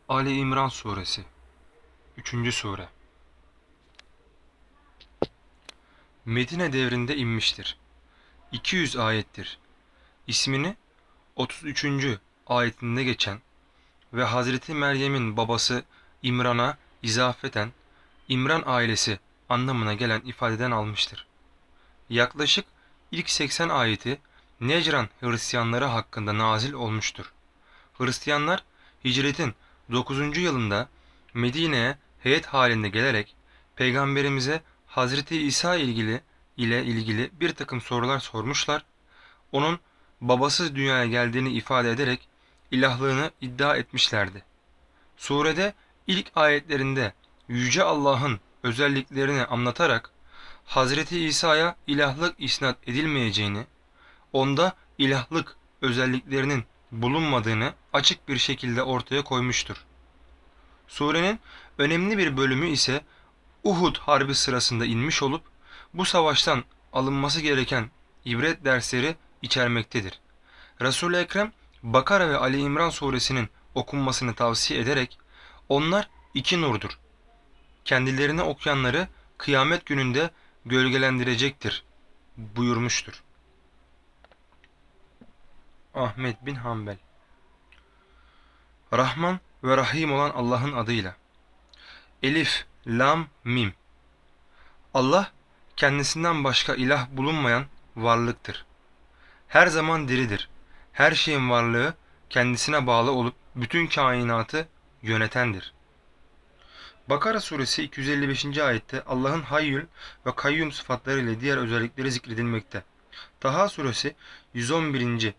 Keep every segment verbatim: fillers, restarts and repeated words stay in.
Ali İmran Suresi üçüncü. Sure Medine devrinde inmiştir. iki yüz ayettir. İsmini otuz üçüncü ayetinde geçen ve Hazreti Meryem'in babası İmran'a izafeten İmran ailesi anlamına gelen ifadeden almıştır. Yaklaşık ilk seksen ayeti Necran Hristiyanları hakkında nazil olmuştur. Hristiyanlar hicretin dokuzuncu yılında Medine'ye heyet halinde gelerek Peygamberimize Hazreti İsa ilgili ile ilgili bir takım sorular sormuşlar. Onun babasız dünyaya geldiğini ifade ederek ilahlığını iddia etmişlerdi. Surede ilk ayetlerinde Yüce Allah'ın özelliklerini anlatarak Hazreti İsa'ya ilahlık isnat edilmeyeceğini, onda ilahlık özelliklerinin bulunmadığını açık bir şekilde ortaya koymuştur. Surenin önemli bir bölümü ise Uhud Harbi sırasında inmiş olup bu savaştan alınması gereken ibret dersleri içermektedir. Resul-i Ekrem Bakara ve Ali İmran suresinin okunmasını tavsiye ederek onlar iki nurdur. Kendilerini okuyanları kıyamet gününde gölgelendirecektir buyurmuştur. Ahmet bin Hanbel. Rahman ve Rahim olan Allah'ın adıyla. Elif, Lam, Mim. Allah kendisinden başka ilah bulunmayan varlıktır. Her zaman diridir. Her şeyin varlığı kendisine bağlı olup bütün kainatı yönetendir. Bakara suresi iki yüz elli beşinci ayette Allah'ın Hayyül ve Kayyum sıfatları ile diğer özellikleri zikredilmekte. Taha suresi yüz on birinci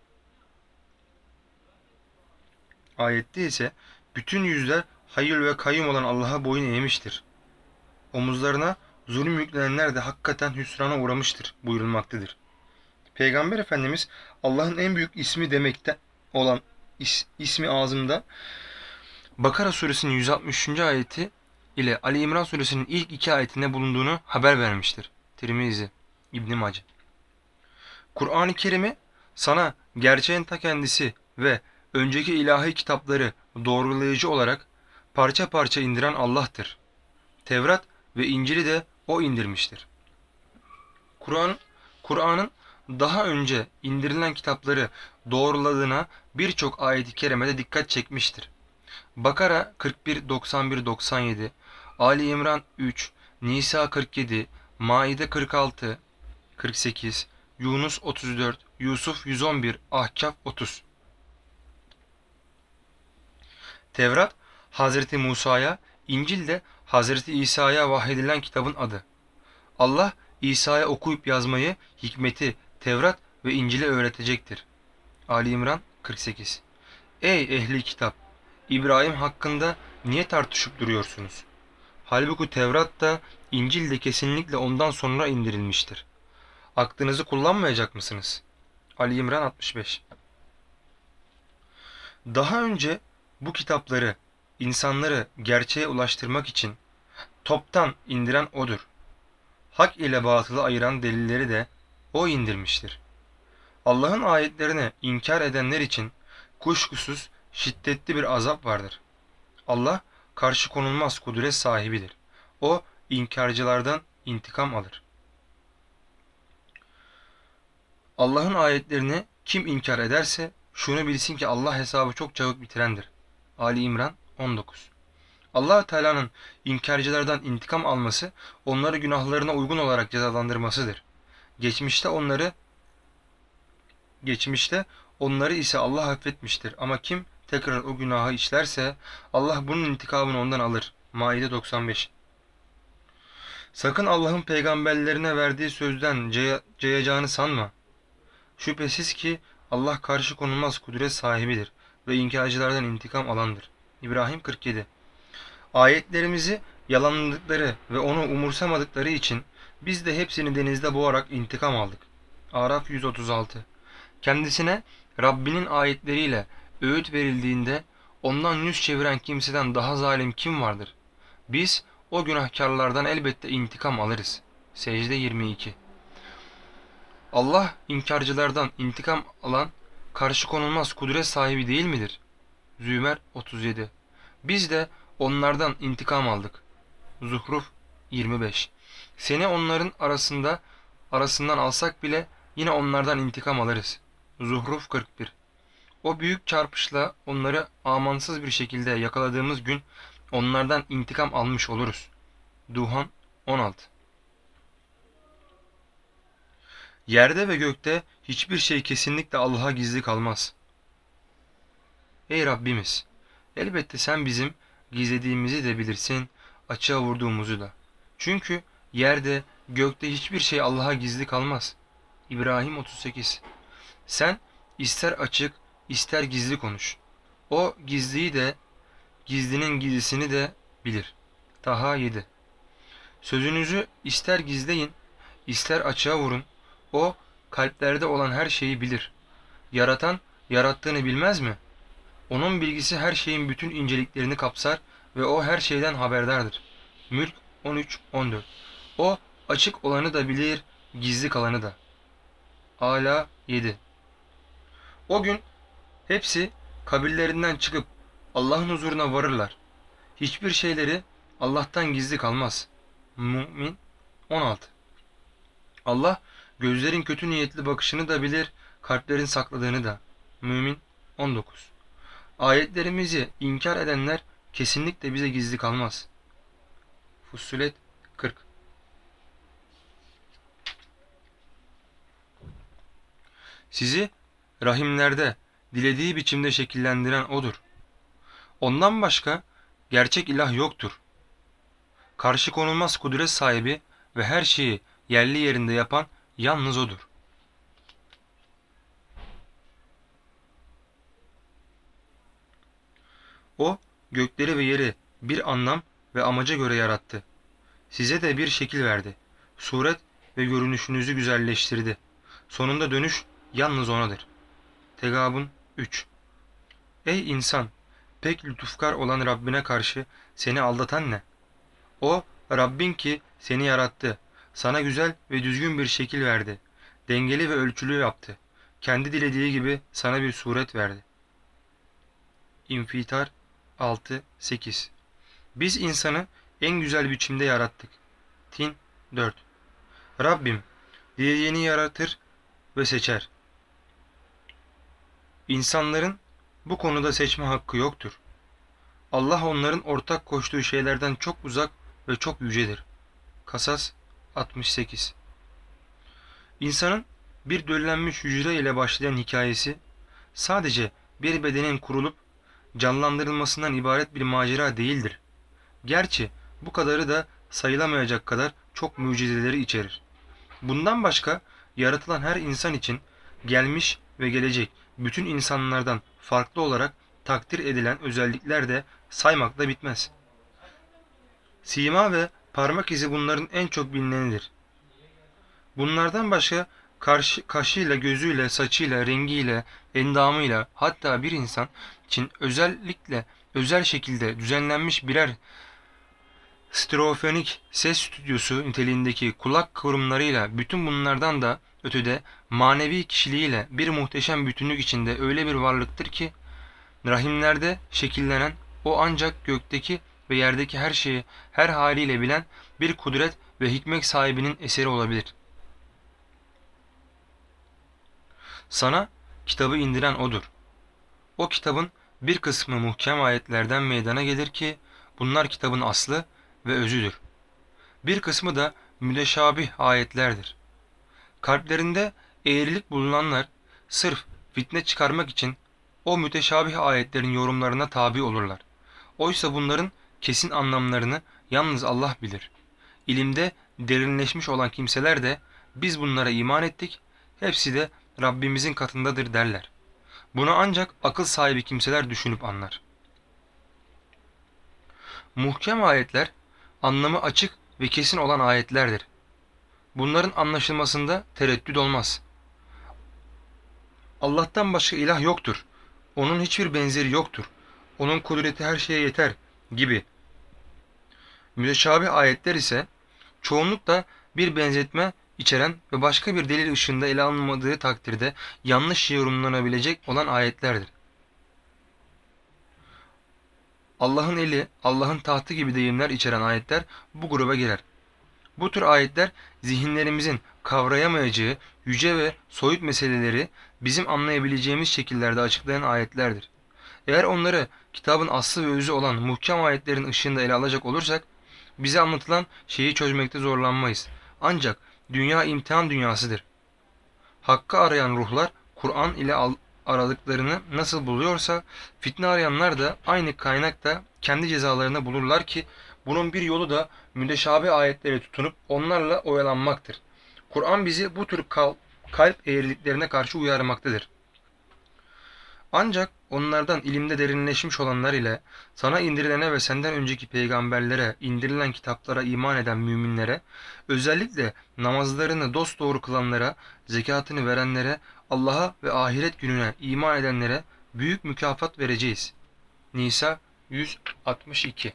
ayette ise bütün yüzler Hayyül ve Kayyum olan Allah'a boyun eğmiştir. Omuzlarına zulüm yüklenenler de hakikaten hüsrana uğramıştır buyurulmaktadır. Peygamber Efendimiz Allah'ın en büyük ismi demekte olan is, ismi azımda Bakara suresinin yüz altmış üçüncü ayeti ile Ali İmran suresinin ilk iki ayetinde bulunduğunu haber vermiştir. Tirmizi, İbn Mace. Kur'an-ı Kerim'i sana gerçeğin ta kendisi ve önceki ilahi kitapları doğrulayıcı olarak parça parça indiren Allah'tır. Tevrat ve İncil'i de O indirmiştir. Kur'an, Kur'an'ın daha önce indirilen kitapları doğruladığına birçok ayet-i kerimede dikkat çekmiştir. Bakara kırk bir doksan bir doksan yedi, Ali İmran üç, Nisa kırk yedi, Maide kırk altı kırk sekiz, Yunus otuz dört, Yusuf yüz on bir, Ahkaf otuz. Tevrat Hazreti Musa'ya, İncil de Hazreti İsa'ya vahyedilen kitabın adı. Allah İsa'ya okuyup yazmayı, hikmeti, Tevrat ve İncil'i öğretecektir. Ali İmran kırk sekiz. Ey ehli kitap! İbrahim hakkında niye tartışıp duruyorsunuz? Halbuki Tevrat da İncil de kesinlikle ondan sonra indirilmiştir. Aklınızı kullanmayacak mısınız? Ali İmran altmış beş. Daha önce bu kitapları insanları gerçeğe ulaştırmak için toptan indiren O'dur. Hak ile batılı ayıran delilleri de O indirmiştir. Allah'ın ayetlerini inkar edenler için kuşkusuz şiddetli bir azap vardır. Allah karşı konulmaz kudret sahibidir. O inkarcılardan intikam alır. Allah'ın ayetlerini kim inkar ederse şunu bilsin ki Allah hesabı çok çabuk bitirendir. Ali İmran on dokuz. Allah Teala'nın inkarcılardan intikam alması, onları günahlarına uygun olarak cezalandırmasıdır. Geçmişte onları geçmişte onları ise Allah affetmiştir. Ama kim tekrar o günahı işlerse Allah bunun intikamını ondan alır. Maide doksan beş. Sakın Allah'ın peygamberlerine verdiği sözden caya, cayacağını sanma. Şüphesiz ki Allah karşı konulmaz kudret sahibidir ve inkarcılardan intikam alandır. İbrahim kırk yedi. Ayetlerimizi yalanladıkları ve onu umursamadıkları için biz de hepsini denizde boğarak intikam aldık. Araf yüz otuz altı. Kendisine Rabbinin ayetleriyle öğüt verildiğinde ondan yüz çeviren kimseden daha zalim kim vardır? Biz o günahkarlardan elbette intikam alırız. Secde yirmi iki. Allah inkarcılardan intikam alan karşı konulmaz kudret sahibi değil midir? Zümer otuz yedi. Biz de onlardan intikam aldık. Zuhruf yirmi beş. Seni onların arasında arasından alsak bile yine onlardan intikam alırız. Zuhruf kırk bir. O büyük çarpışla onları amansız bir şekilde yakaladığımız gün onlardan intikam almış oluruz. Duhan on altı. Yerde ve gökte hiçbir şey kesinlikle Allah'a gizli kalmaz. Ey Rabbimiz! Elbette sen bizim gizlediğimizi de bilirsin, açığa vurduğumuzu da. Çünkü yerde, gökte hiçbir şey Allah'a gizli kalmaz. İbrahim otuz sekiz. Sen ister açık, ister gizli konuş. O gizliyi de, gizlinin gizlisini de bilir. Taha yedi. Sözünüzü ister gizleyin, ister açığa vurun. O kalplerde olan her şeyi bilir. Yaratan, yarattığını bilmez mi? Onun bilgisi her şeyin bütün inceliklerini kapsar ve o her şeyden haberdardır. Mülk on üç on dört. O açık olanı da bilir, gizli kalanı da. Ala yedi. O gün hepsi kabirlerinden çıkıp Allah'ın huzuruna varırlar. Hiçbir şeyleri Allah'tan gizli kalmaz. Mümin on altı. Allah gözlerin kötü niyetli bakışını da bilir, kalplerin sakladığını da. Mümin on dokuz. Ayetlerimizi inkar edenler kesinlikle bize gizli kalmaz. Fussilet kırk. Sizi rahimlerde dilediği biçimde şekillendiren O'dur. Ondan başka gerçek ilah yoktur. Karşı konulmaz kudret sahibi ve her şeyi yerli yerinde yapan yalnız O'dur. O gökleri ve yeri bir anlam ve amaca göre yarattı. Size de bir şekil verdi. Suret ve görünüşünüzü güzelleştirdi. Sonunda dönüş yalnız O'nadır. Tegabun üç. Ey insan! Pek lütufkar olan Rabbine karşı seni aldatan ne? O Rabbin ki seni yarattı. Sana güzel ve düzgün bir şekil verdi. Dengeli ve ölçülü yaptı. Kendi dilediği gibi sana bir suret verdi. İnfitar altı sekiz. Biz insanı en güzel biçimde yarattık. Tin dört. Rabbim dilediğini yaratır ve seçer. İnsanların bu konuda seçme hakkı yoktur. Allah onların ortak koştuğu şeylerden çok uzak ve çok yücedir. Kasas altmış sekiz. İnsanın bir döllenmiş hücre ile başlayan hikayesi sadece bir bedenin kurulup canlandırılmasından ibaret bir macera değildir. Gerçi bu kadarı da sayılamayacak kadar çok mucizeleri içerir. Bundan başka yaratılan her insan için gelmiş ve gelecek bütün insanlardan farklı olarak takdir edilen özellikler de saymakla bitmez. Sima ve parmak izi bunların en çok bilinenidir. Bunlardan başka karşı, kaşıyla, gözüyle, saçıyla, rengiyle, endamıyla hatta bir insan için özellikle özel şekilde düzenlenmiş birer stereofonik ses stüdyosu niteliğindeki kulak kıvrımlarıyla bütün bunlardan da ötede manevi kişiliğiyle bir muhteşem bütünlük içinde öyle bir varlıktır ki rahimlerde şekillenen o ancak gökteki ve yerdeki her şeyi her haliyle bilen bir kudret ve hikmet sahibinin eseri olabilir. Sana kitabı indiren O'dur. O kitabın bir kısmı muhkem ayetlerden meydana gelir ki bunlar kitabın aslı ve özüdür. Bir kısmı da müteşabih ayetlerdir. Kalplerinde eğrilik bulunanlar sırf fitne çıkarmak için o müteşabih ayetlerin yorumlarına tabi olurlar. Oysa bunların kesin anlamlarını yalnız Allah bilir. İlimde derinleşmiş olan kimseler de biz bunlara iman ettik, hepsi de Rabbimizin katındadır derler. Bunu ancak akıl sahibi kimseler düşünüp anlar. Muhkem ayetler anlamı açık ve kesin olan ayetlerdir. Bunların anlaşılmasında tereddüt olmaz. Allah'tan başka ilah yoktur. Onun hiçbir benzeri yoktur. Onun kudreti her şeye yeter gibi. Müteşabih ayetler ise çoğunlukla bir benzetme içeren ve başka bir delil ışığında ele alınmadığı takdirde yanlış yorumlanabilecek olan ayetlerdir. Allah'ın eli, Allah'ın tahtı gibi deyimler içeren ayetler bu gruba girer. Bu tür ayetler zihinlerimizin kavrayamayacağı yüce ve soyut meseleleri bizim anlayabileceğimiz şekillerde açıklayan ayetlerdir. Eğer onları kitabın aslı ve özü olan muhkem ayetlerin ışığında ele alacak olursak, bize anlatılan şeyi çözmekte zorlanmayız. Ancak dünya imtihan dünyasıdır. Hakkı arayan ruhlar Kur'an ile aradıklarını nasıl buluyorsa, fitne arayanlar da aynı kaynakta kendi cezalarını bulurlar ki bunun bir yolu da müteşabih ayetlere tutunup onlarla oyalanmaktır. Kur'an bizi bu tür kalp eğriliklerine karşı uyarmaktadır. Ancak onlardan ilimde derinleşmiş olanlar ile sana indirilene ve senden önceki peygamberlere indirilen kitaplara iman eden müminlere, özellikle namazlarını dosdoğru kılanlara, zekatını verenlere, Allah'a ve ahiret gününe iman edenlere büyük mükafat vereceğiz. Nisa yüz altmış iki.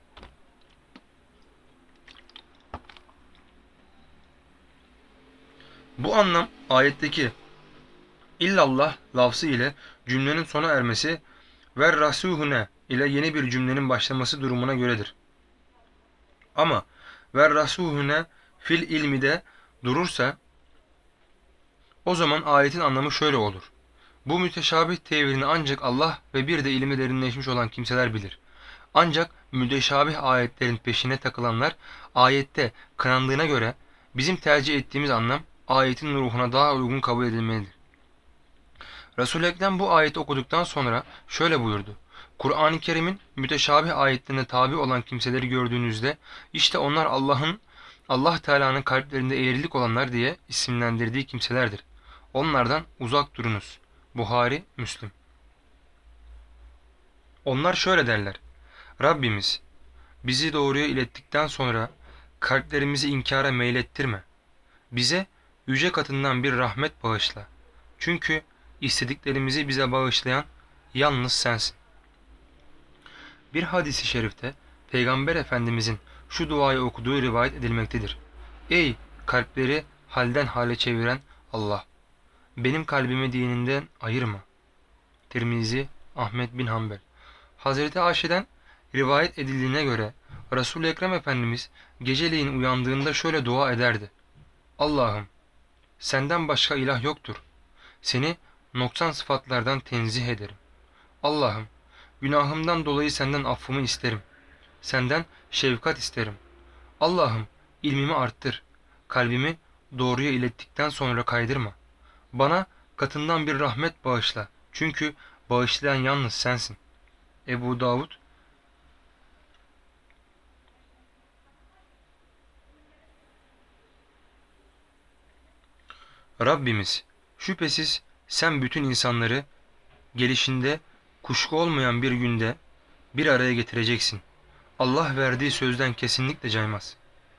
Bu anlam ayetteki illallah lafzı ile cümlenin sona ermesi ve rasuhune ile yeni bir cümlenin başlaması durumuna göredir. Ama ve rasuhune fil ilmi de durursa o zaman ayetin anlamı şöyle olur. Bu müteşabih tevirini ancak Allah ve bir de ilmi derinleşmiş olan kimseler bilir. Ancak müteşabih ayetlerin peşine takılanlar ayette kınandığına göre bizim tercih ettiğimiz anlam ayetin ruhuna daha uygun kabul edilmelidir. Resul-i Ekrem bu ayeti okuduktan sonra şöyle buyurdu. Kur'an-ı Kerim'in müteşabih ayetlerine tabi olan kimseleri gördüğünüzde işte onlar Allah'ın Allah Teala'nın kalplerinde eğrilik olanlar diye isimlendirdiği kimselerdir. Onlardan uzak durunuz. Buhari, Müslim. Onlar şöyle derler. Rabbimiz bizi doğruya ilettikten sonra kalplerimizi inkara meylettirme. Bize yüce katından bir rahmet bağışla. Çünkü istediklerimizi bize bağışlayan yalnız sensin. Bir hadis-i şerifte Peygamber Efendimizin şu duayı okuduğu rivayet edilmektedir. Ey kalpleri halden hale çeviren Allah! Benim kalbimi dininden ayırma. Tirmizi, Ahmet bin Hanbel. Hazreti Ayşe'den rivayet edildiğine göre Resul-i Ekrem Efendimiz geceleyin uyandığında şöyle dua ederdi. Allah'ım senden başka ilah yoktur. Seni noksan sıfatlardan tenzih ederim. Allah'ım günahımdan dolayı senden affımı isterim. Senden şefkat isterim. Allah'ım ilmimi arttır. Kalbimi doğruya ilettikten sonra kaydırma. Bana katından bir rahmet bağışla. Çünkü bağışlayan yalnız sensin. Ebu Davud. Rabbimiz şüphesiz sen bütün insanları gelişinde kuşku olmayan bir günde bir araya getireceksin. Allah verdiği sözden kesinlikle caymaz.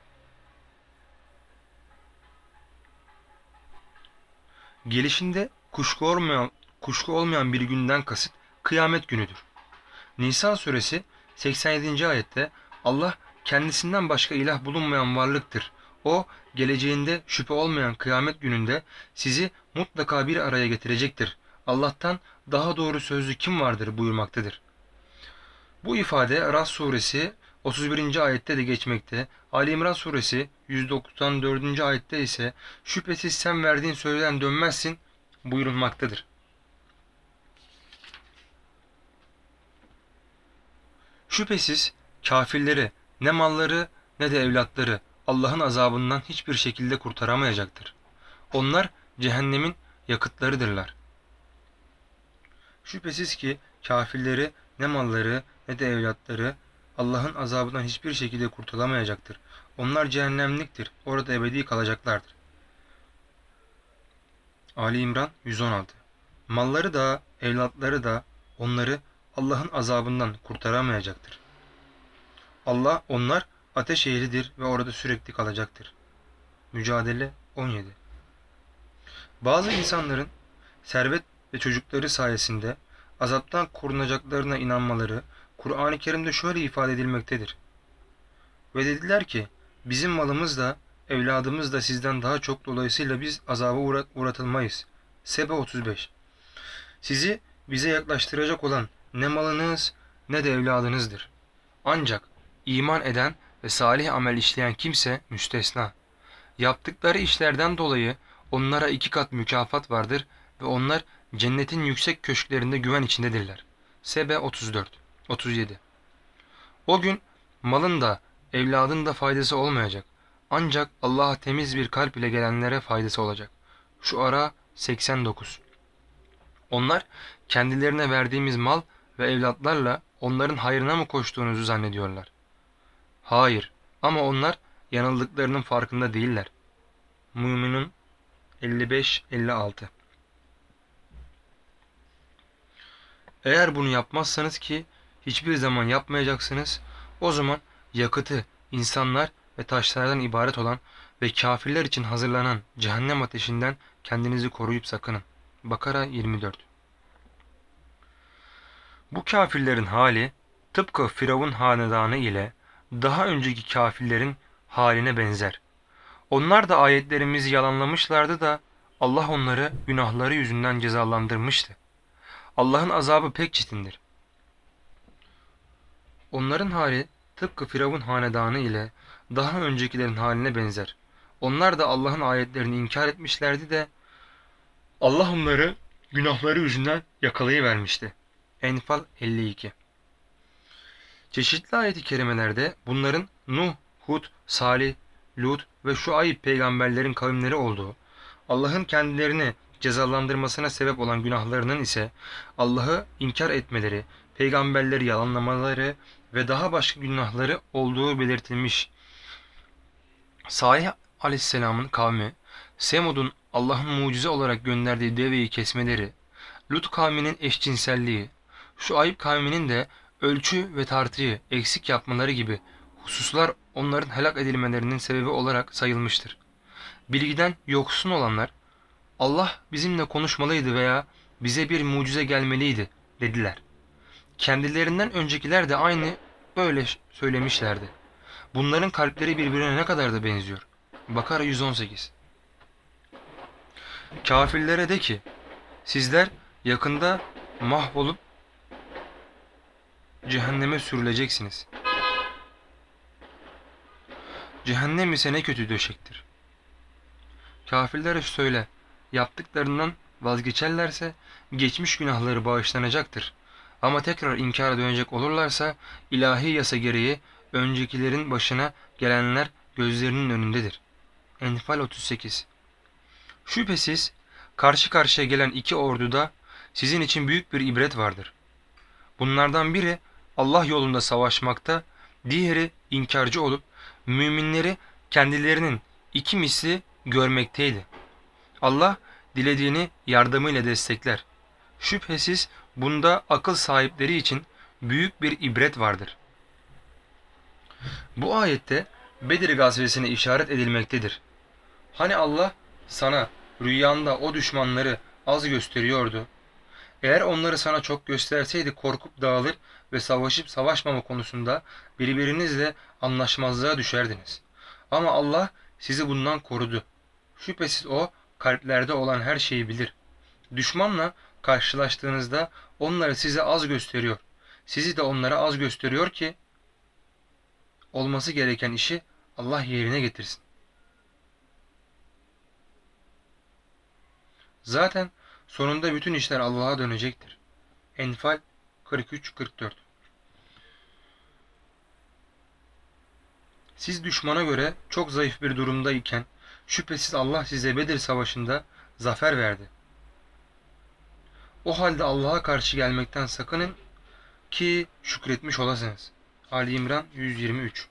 Gelişinde kuşku olmayan, kuşku olmayan bir günden kasıt kıyamet günüdür. Nisa suresi seksen yedinci ayette Allah kendisinden başka ilah bulunmayan varlıktır. O geleceğinde şüphe olmayan kıyamet gününde sizi mutlaka bir araya getirecektir. Allah'tan daha doğru sözlü kim vardır buyurmaktadır. Bu ifade Ras suresi otuz birinci ayette de geçmekte. Ali İmran suresi yüz doksan dördüncü ayette ise şüphesiz sen verdiğin sözden dönmezsin buyurulmaktadır. Şüphesiz kafirleri ne malları ne de evlatları Allah'ın azabından hiçbir şekilde kurtaramayacaktır. Onlar cehennemin yakıtlarıdırlar. Şüphesiz ki kafirleri ne malları ne de evlatları Allah'ın azabından hiçbir şekilde kurtulamayacaktır. Onlar cehennemliktir. Orada ebedi kalacaklardır. Ali İmran yüz on altı. Malları da evlatları da onları Allah'ın azabından kurtaramayacaktır. Allah onlar ateş ehlidir ve orada sürekli kalacaktır. Mücadele on yedi. Bazı insanların servet ve çocukları sayesinde azaptan korunacaklarına inanmaları Kur'an-ı Kerim'de şöyle ifade edilmektedir. Ve dediler ki bizim malımız da evladımız da sizden daha çok, dolayısıyla biz azaba uğrat uğratılmayız. Sebe otuz beş. Sizi bize yaklaştıracak olan ne malınız ne de evladınızdır. Ancak iman eden ve salih amel işleyen kimse müstesna. Yaptıkları işlerden dolayı onlara iki kat mükafat vardır ve onlar cennetin yüksek köşklerinde güven içindedirler. Sebe otuz dört otuz yedi. O gün malın da evladın da faydası olmayacak. Ancak Allah'a temiz bir kalp ile gelenlere faydası olacak. Şuara seksen dokuz. Onlar kendilerine verdiğimiz mal ve evlatlarla onların hayrına mı koştuğunuzu zannediyorlar? Hayır, ama onlar yanıldıklarının farkında değiller. Müminun elli beş elli altı. Eğer bunu yapmazsanız, ki hiçbir zaman yapmayacaksınız, o zaman yakıtı insanlar ve taşlardan ibaret olan ve kafirler için hazırlanan cehennem ateşinden kendinizi koruyup sakının. Bakara yirmi dört. Bu kafirlerin hali tıpkı Firavun hanedanı ile daha önceki kafirlerin haline benzer. Onlar da ayetlerimizi yalanlamışlardı da Allah onları günahları yüzünden cezalandırmıştı. Allah'ın azabı pek çetindir. Onların hali tıpkı Firavun hanedanı ile daha öncekilerin haline benzer. Onlar da Allah'ın ayetlerini inkar etmişlerdi de Allah onları günahları yüzünden yakalayıvermişti. Enfal elli iki. Çeşitli ayet-i kerimelerde bunların Nuh, Hud, Salih, Lut ve Şuayb peygamberlerin kavimleri olduğu, Allah'ın kendilerini cezalandırmasına sebep olan günahlarının ise Allah'ı inkar etmeleri, peygamberleri yalanlamaları ve daha başka günahları olduğu belirtilmiş. Salih aleyhisselamın kavmi, Semud'un Allah'ın mucize olarak gönderdiği deveyi kesmeleri, Lut kavminin eşcinselliği, Şuayb kavminin de ölçü ve tartıyı eksik yapmaları gibi hususlar onların helak edilmelerinin sebebi olarak sayılmıştır. Bilgiden yoksun olanlar, Allah bizimle konuşmalıydı veya bize bir mucize gelmeliydi dediler. Kendilerinden öncekiler de aynı böyle söylemişlerdi. Bunların kalpleri birbirine ne kadar da benziyor. Bakara yüz on sekiz. Kafirlere de ki, sizler yakında mahvolup cehenneme sürüleceksiniz. Cehennem ise ne kötü döşektir. Kafirlere söyle, yaptıklarından vazgeçerlerse geçmiş günahları bağışlanacaktır. Ama tekrar inkara dönecek olurlarsa ilahi yasa gereği öncekilerin başına gelenler gözlerinin önündedir. Enfal otuz sekiz. Şüphesiz karşı karşıya gelen iki orduda sizin için büyük bir ibret vardır. Bunlardan biri Allah yolunda savaşmakta, diğeri inkarcı olup müminleri kendilerinin iki misli görmekteydi. Allah dilediğini yardımıyla destekler. Şüphesiz bunda akıl sahipleri için büyük bir ibret vardır. Bu ayette Bedir gazvesine işaret edilmektedir. Hani Allah sana rüyanda o düşmanları az gösteriyordu. Eğer onları sana çok gösterseydi korkup dağılır ve savaşıp savaşmama konusunda birbirinizle anlaşmazlığa düşerdiniz. Ama Allah sizi bundan korudu. Şüphesiz O kalplerde olan her şeyi bilir. Düşmanla karşılaştığınızda onları size az gösteriyor. Sizi de onlara az gösteriyor ki olması gereken işi Allah yerine getirsin. Zaten sonunda bütün işler Allah'a dönecektir. Enfal kırk üç kırk dört. Siz düşmana göre çok zayıf bir durumdayken şüphesiz Allah size Bedir Savaşı'nda zafer verdi. O halde Allah'a karşı gelmekten sakının ki şükretmiş olasınız. Ali İmran yüz yirmi üç.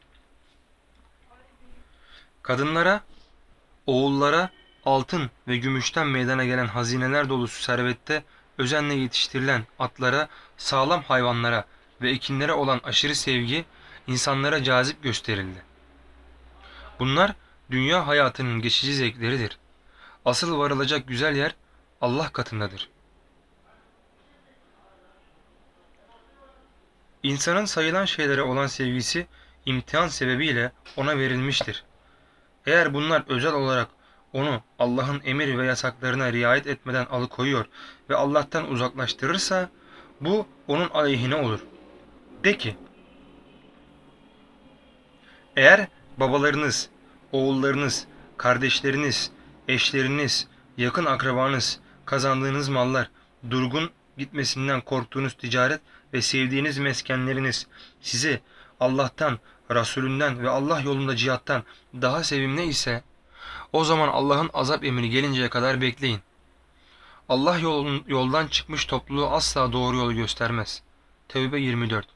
Kadınlara, oğullara altın ve gümüşten meydana gelen hazineler dolusu servette özenle yetiştirilen atlara, sağlam hayvanlara ve ekinlere olan aşırı sevgi insanlara cazip gösterildi. Bunlar dünya hayatının geçici zevkleridir. Asıl varılacak güzel yer Allah katındadır. İnsanın sayılan şeylere olan sevgisi imtihan sebebiyle ona verilmiştir. Eğer bunlar özel olarak onu Allah'ın emir ve yasaklarına riayet etmeden alıkoyuyor ve Allah'tan uzaklaştırırsa bu onun aleyhine olur. De ki, Eğer babalarınız, oğullarınız, kardeşleriniz, eşleriniz, yakın akrabanız, kazandığınız mallar, durgun gitmesinden korktuğunuz ticaret ve sevdiğiniz meskenleriniz sizi Allah'tan, Resulünden ve Allah yolunda cihattan daha sevimli ise o zaman Allah'ın azap emri gelinceye kadar bekleyin. Allah yolun, yoldan çıkmış topluluğu asla doğru yolu göstermez. Tevbe yirmi dört.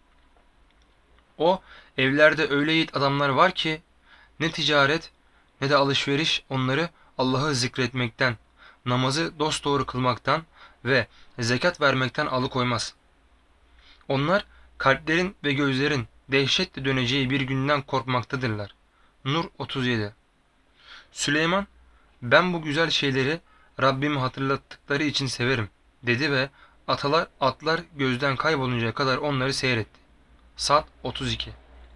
O evlerde öyle yiğit adamlar var ki ne ticaret ne de alışveriş onları Allah'ı zikretmekten, namazı dosdoğru kılmaktan ve zekat vermekten alıkoymaz. Onlar kalplerin ve gözlerin dehşetle döneceği bir günden korkmaktadırlar. Nur otuz yedi. Süleyman, ben bu güzel şeyleri Rabbimi hatırlattıkları için severim dedi ve atalar atlar gözden kayboluncaya kadar onları seyretti. Sad otuz iki.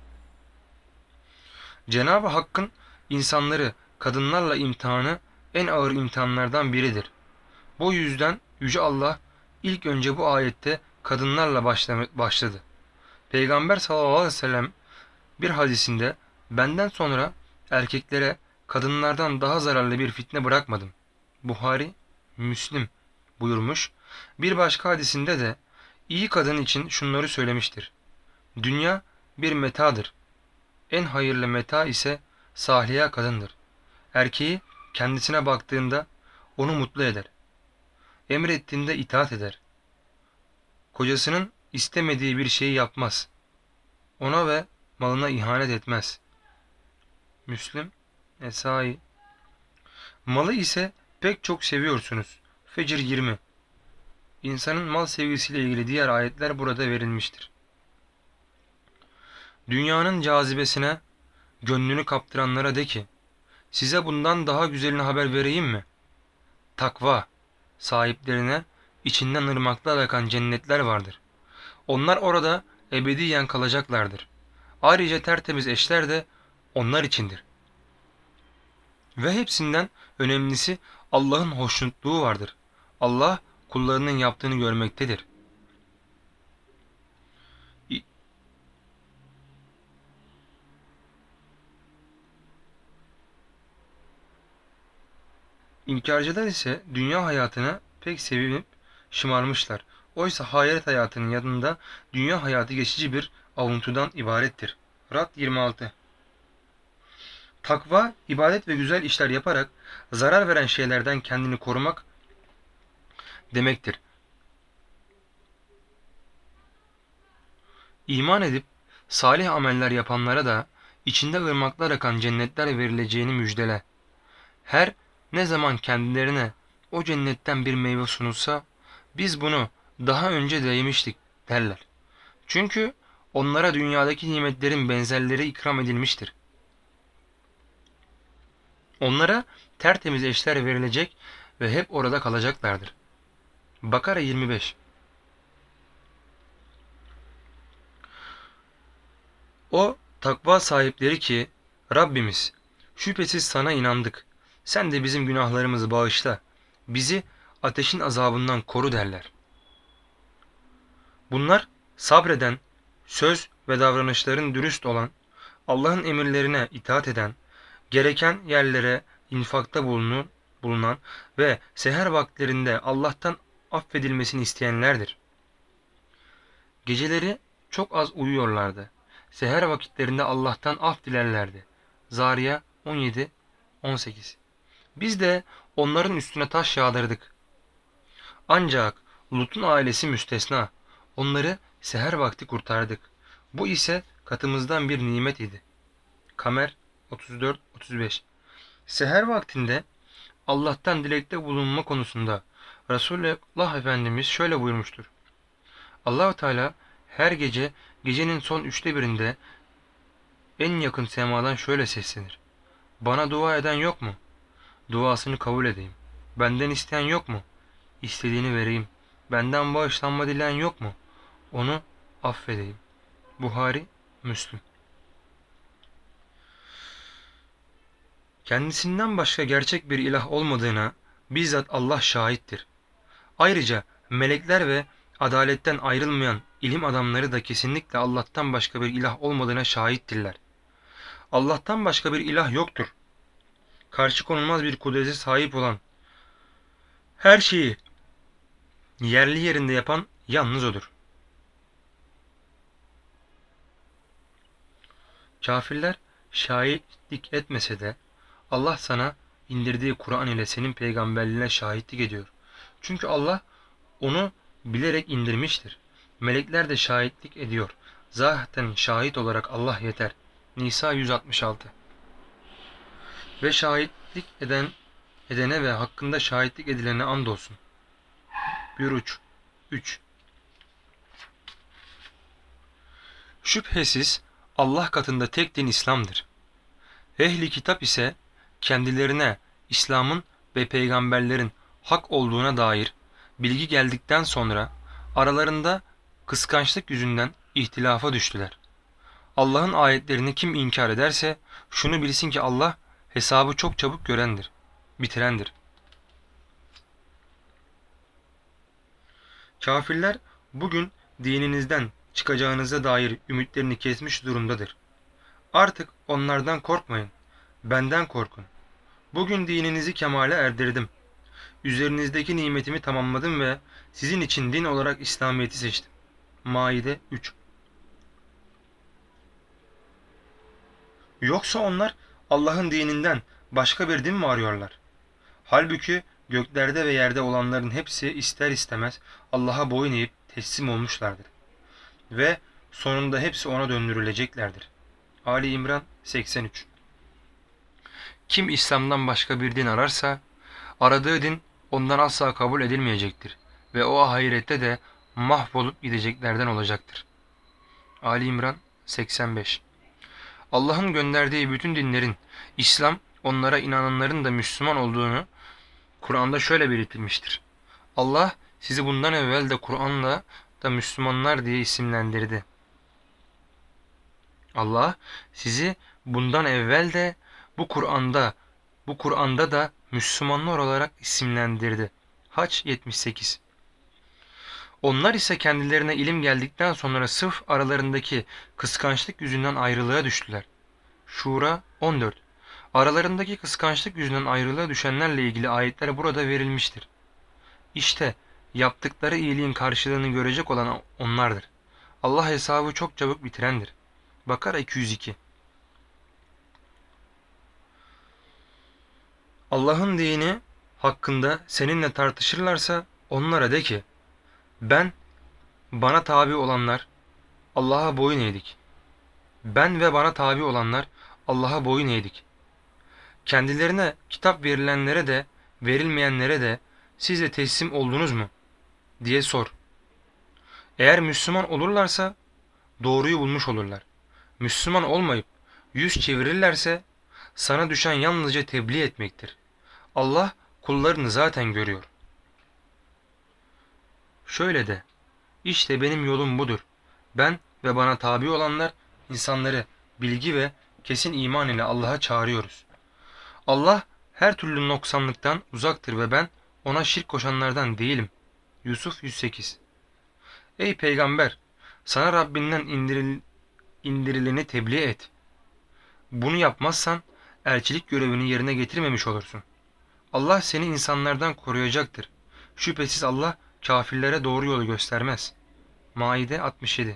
Cenab-ı Hakk'ın insanları kadınlarla imtihanı en ağır imtihanlardan biridir. Bu yüzden Yüce Allah ilk önce bu ayette kadınlarla başladı. Peygamber sallallahu aleyhi ve sellem bir hadisinde benden sonra erkeklere kadınlardan daha zararlı bir fitne bırakmadım. Buhari, Müslim buyurmuş. Bir başka hadisinde de iyi kadın için şunları söylemiştir. Dünya bir metadır. En hayırlı meta ise saliha kadındır. Erkeği kendisine baktığında onu mutlu eder. Emrettiğinde itaat eder. Kocasının istemediği bir şeyi yapmaz. Ona ve malına ihanet etmez. Müslim, Nesai. Malı ise pek çok seviyorsunuz. Fecr yirmi. İnsanın mal sevgisiyle ilgili diğer ayetler burada verilmiştir. Dünyanın cazibesine gönlünü kaptıranlara de ki, size bundan daha güzelini haber vereyim mi? Takva sahiplerine içinden ırmaklar akan cennetler vardır. Onlar orada ebediyen kalacaklardır. Ayrıca tertemiz eşler de onlar içindir. Ve hepsinden önemlisi Allah'ın hoşnutluğu vardır. Allah kullarının yaptığını görmektedir. İnkarcılar ise dünya hayatına pek sevinip şımarmışlar. Oysa hayalet hayatının yanında dünya hayatı geçici bir avuntudan ibarettir. Rad yirmi altı. Takva, ibadet ve güzel işler yaparak zarar veren şeylerden kendini korumak demektir. İman edip salih ameller yapanlara da içinde ırmaklar akan cennetler verileceğini müjdele. Her ne zaman kendilerine o cennetten bir meyve sunulsa biz bunu daha önce de yemiştik derler. Çünkü onlara dünyadaki nimetlerin benzerleri ikram edilmiştir. Onlara tertemiz eşler verilecek ve hep orada kalacaklardır. Bakara yirmi beş. O takva sahipleri ki Rabbimiz şüphesiz sana inandık. Sen de bizim günahlarımızı bağışla. Bizi ateşin azabından koru derler. Bunlar sabreden, söz ve davranışların dürüst olan, Allah'ın emirlerine itaat eden, gereken yerlere infakta bulunan, bulunan ve seher vakitlerinde Allah'tan affedilmesini isteyenlerdir. Geceleri çok az uyuyorlardı. Seher vakitlerinde Allah'tan af dilerlerdi. Zariya on yedi on sekiz. Biz de onların üstüne taş yağdırdık. Ancak Lut'un ailesi müstesna. Onları seher vakti kurtardık. Bu ise katımızdan bir nimet idi. Kamer otuz dört otuz beş. Seher vaktinde Allah'tan dilekte bulunma konusunda Resulullah Efendimiz şöyle buyurmuştur. Allah-u Teala her gece gecenin son üçte birinde en yakın semadan şöyle seslenir. Bana dua eden yok mu? Duasını kabul edeyim. Benden isteyen yok mu? İstediğini vereyim. Benden bağışlanma dileyen yok mu? Onu affedeyim. Buhari, Müslüm. Kendisinden başka gerçek bir ilah olmadığına bizzat Allah şahittir. Ayrıca melekler ve adaletten ayrılmayan ilim adamları da kesinlikle Allah'tan başka bir ilah olmadığına şahittirler. Allah'tan başka bir ilah yoktur. Karşı konulmaz bir kudrete sahip olan, her şeyi yerli yerinde yapan yalnız O'dur. Kafirler şahitlik etmese de Allah sana indirdiği Kur'an ile senin peygamberliğine şahitlik ediyor. Çünkü Allah onu bilerek indirmiştir. Melekler de şahitlik ediyor. Zaten şahit olarak Allah yeter. Nisa yüz altmış altı. Ve şahitlik eden edene ve hakkında şahitlik edilene andolsun. Buruç üç. Şüphesiz Allah katında tek din İslam'dır. Ehli kitap ise kendilerine İslam'ın ve peygamberlerin hak olduğuna dair bilgi geldikten sonra aralarında kıskançlık yüzünden ihtilafa düştüler. Allah'ın ayetlerini kim inkar ederse şunu bilsin ki Allah hesabı çok çabuk görendir, bitirendir. Kafirler bugün dininizden çıkacağınıza dair ümitlerini kesmiş durumdadır. Artık onlardan korkmayın, benden korkun. Bugün dininizi kemale erdirdim. Üzerinizdeki nimetimi tamamladım ve sizin için din olarak İslamiyet'i seçtim. Maide üç. Yoksa onlar Allah'ın dininden başka bir din mi arıyorlar? Halbuki göklerde ve yerde olanların hepsi ister istemez Allah'a boyun eğip teslim olmuşlardır. Ve sonunda hepsi ona döndürüleceklerdir. Ali İmran seksen üç. Kim İslam'dan başka bir din ararsa, aradığı din ondan asla kabul edilmeyecektir ve o ahirette de mahvolup gideceklerden olacaktır. Ali İmran seksen beş. Allah'ın gönderdiği bütün dinlerin, İslam onlara inananların da Müslüman olduğunu Kur'an'da şöyle belirtilmiştir. Allah sizi bundan evvel de Kur'an'la da Müslümanlar diye isimlendirdi. Allah sizi bundan evvel de bu Kur'an'da bu Kur'an'da da Müslümanlar olarak isimlendirdi. Haç yetmiş sekiz. Onlar ise kendilerine ilim geldikten sonra sırf aralarındaki kıskançlık yüzünden ayrılığa düştüler. Şura on dört. Aralarındaki kıskançlık yüzünden ayrılığa düşenlerle ilgili ayetler burada verilmiştir. İşte yaptıkları iyiliğin karşılığını görecek olan onlardır. Allah hesabı çok çabuk bitirendir. Bakara iki yüz iki. Allah'ın dini hakkında seninle tartışırlarsa onlara de ki, ben, bana tabi olanlar Allah'a boyun eğdik. Ben ve bana tabi olanlar Allah'a boyun eğdik. Kendilerine kitap verilenlere de verilmeyenlere de siz de teslim oldunuz mu diye sor. Eğer Müslüman olurlarsa doğruyu bulmuş olurlar. Müslüman olmayıp yüz çevirirlerse sana düşen yalnızca tebliğ etmektir. Allah kullarını zaten görüyor. Şöyle de, işte benim yolum budur. Ben ve bana tabi olanlar insanları bilgi ve kesin iman ile Allah'a çağırıyoruz. Allah her türlü noksanlıktan uzaktır ve ben ona şirk koşanlardan değilim. Yusuf yüz sekiz. Ey peygamber! Sana Rabbinden indiril, indirileni tebliğ et. Bunu yapmazsan elçilik görevini yerine getirmemiş olursun. Allah seni insanlardan koruyacaktır. Şüphesiz Allah kafirlere doğru yolu göstermez. Maide altmış yedi.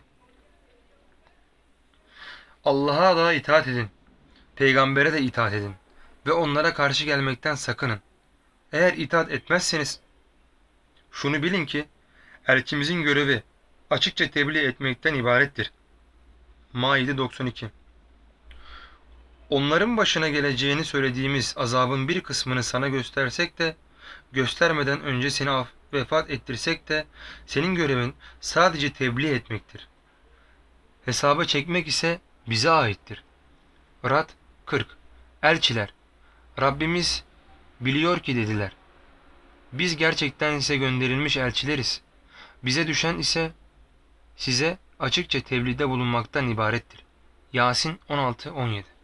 Allah'a da itaat edin. Peygambere de itaat edin. Ve onlara karşı gelmekten sakının. Eğer itaat etmezseniz şunu bilin ki elçimizin görevi açıkça tebliğ etmekten ibarettir. Maide doksan iki. Onların başına geleceğini söylediğimiz azabın bir kısmını sana göstersek de, göstermeden önce seni vefat ettirsek de, senin görevin sadece tebliğ etmektir. Hesaba çekmek ise bize aittir. Rad kırk. Elçiler, Rabbimiz biliyor ki dediler. Biz gerçekten ise gönderilmiş elçileriz. Bize düşen ise size açıkça tebliğde bulunmaktan ibarettir. Yasin on altı on yedi.